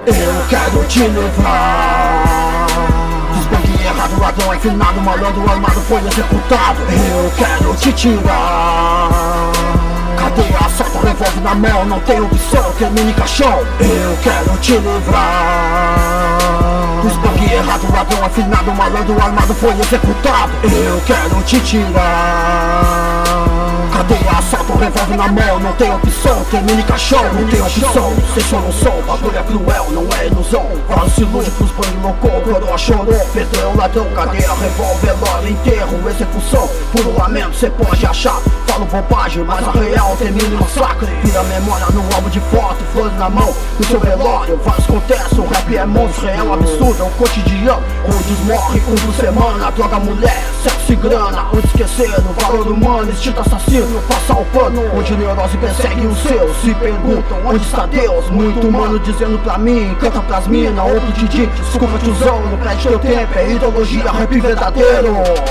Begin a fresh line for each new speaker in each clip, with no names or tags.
Eu quero te livrar dos banquinhos errados, ladrão enfinado, malandro armado foi executado. Eu quero te tirar cadeia, assalto, revólver na mão, não tem opção, termine caixão. Eu quero te livrar dos banquinhos errados, ladrão afinado, malandro armado foi executado. Eu quero te tirar cadeia, assalto, revólver na mão, não tem opção, termine caixão. Não tem opção, cê só não sou, bagulho é cruel, não é ilusão. Vários se ilude pros banhos loucou, coroa chorou, perdeu o ladrão, cadeia, revólver, velório, enterro, execução. Puro lamento, cê pode achar, falo bobagem, mas a real termina em massacre. Vira memória no álbum de foto, flores na mão, no seu velório, vários acontecem, o rap é monstro, real, absurdo, é o cotidiano. Onde morre um por semana, droga, mulher, sexo e grana. Onde esquecer o valor humano, instinto assassino, passar o pano. Onde neurose persegue os seus, se perguntam onde está Deus. Muito humano dizendo pra mim, canta pras mina, outro Didi, desculpa tiozão, não perde teu tempo, é ideologia, rap verdadeiro.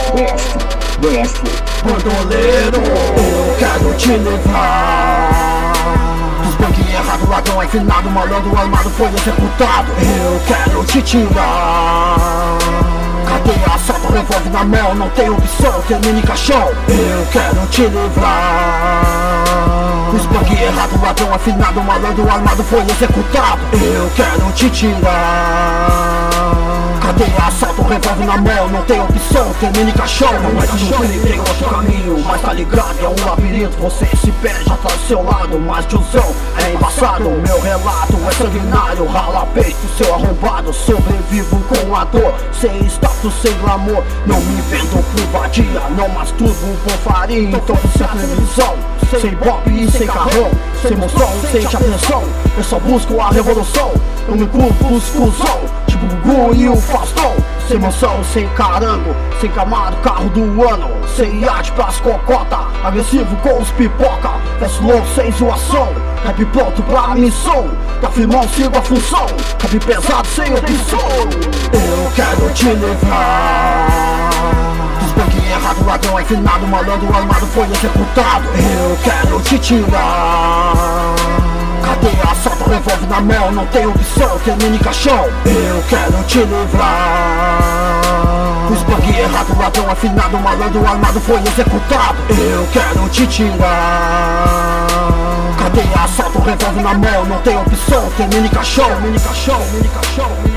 Bandoleiro, eu quero te livrar dos banquinhos errados, ladrão enfinado, malandro armado foi executado. Eu quero te tirar cadeia, assalto, revólver na mão, não tem opção, termine caixão. Eu quero te livrar dos banquinhos errados, ladrão afinado, malandro armado foi executado. Eu quero te tirar cadeia, assalto, revólver na mão, não tem opção, termine caixão. Não é caixão, ele tem outro caminho, mas tá ligado, é um labirinto, você se perde atrás do seu lado. Mas tiozão, é embaçado, meu relato é sanguinário, rala peito, seu arrombado, sobrevivo com a dor, sem status, sem glamour, não me vendo por vadia, não masturbo por farinha, então sem televisão, sem pop e sem carrão, sem emoção, sente a pressão, eu só busco a revolução, eu me culpo os cuzão, tipo Gugu e o Faustão. Sem mansão, sem carango, sem camado, carro do ano, sem iate pras cocota, agressivo com os pipoca, verso louco sem zoação, rap pronto pra missão, tá firmão, sigo a função, rap pesado sem opção. Eu quero te livrar dos banquinhos errados, ladrão enfinado, malandro armado foi executado. Eu quero te tirar cadeia, assalto, revólver na mão, não tem opção, termine caixão. Eu quero te livrar dos banquinhos errados, ladrão afinado, malandro armado foi executado. Eu quero te tirar cadeia, assalto, revólver na mão, não tem opção, termine caixão.